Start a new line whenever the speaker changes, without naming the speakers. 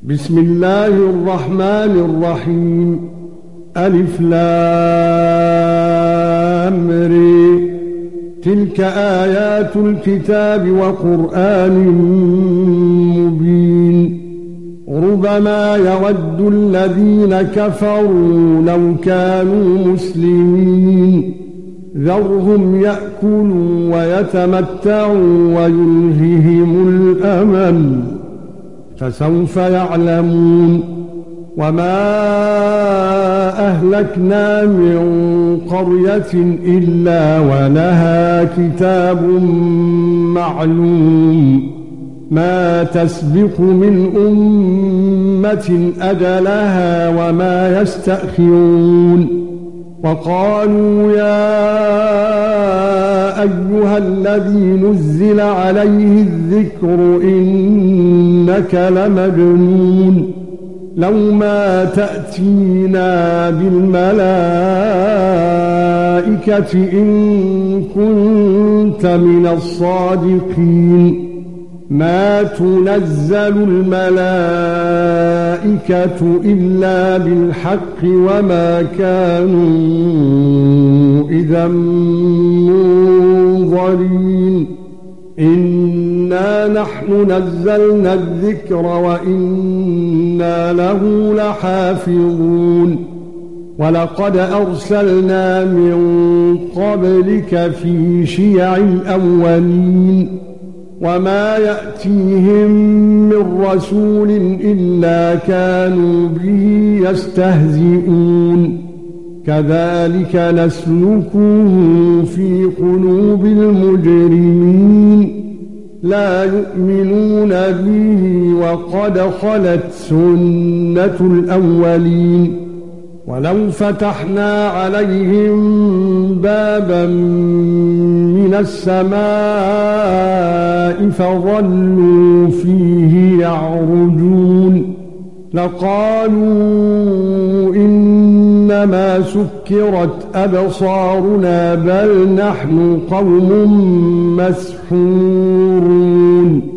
بسم الله الرحمن الرحيم. ألف لام ر. تلك آيات الكتاب وقرآن مبين. ربما يود الذين كفروا لو كانوا مسلمين. ذرهم يأكلوا ويتمتعوا ويلههم الأمل، فسوف يعلمون. وما أهلكنا من قرية إلا ولها كتاب معلوم، ما تسبق من أمة أجلها وما يستأخرون. وقالوا يا أيها الذي نزل عليه الذكر إنك لمجنون، لو ما تأتينا بالملائكة إن كنت من الصادقين. ما تنزل الملائكة إلا بالحق وما كانوا إذا منظرين. إنا نحن نزلنا الذكر وإنا له لحافظون. ولقد أرسلنا من قبلك في شيع الأولين، وما يأتيهم من رسول إلا كانوا به يستهزئون. كذلك نسلكه في قلوب المجرمين، لا يؤمنون به وقد خلت سنة الأولين. ولو فتحنا عليهم بابا من السماء فظلوا فيه يعرجون لقالوا إنما سكرت أبصارنا بل نحن قوم مسحورون.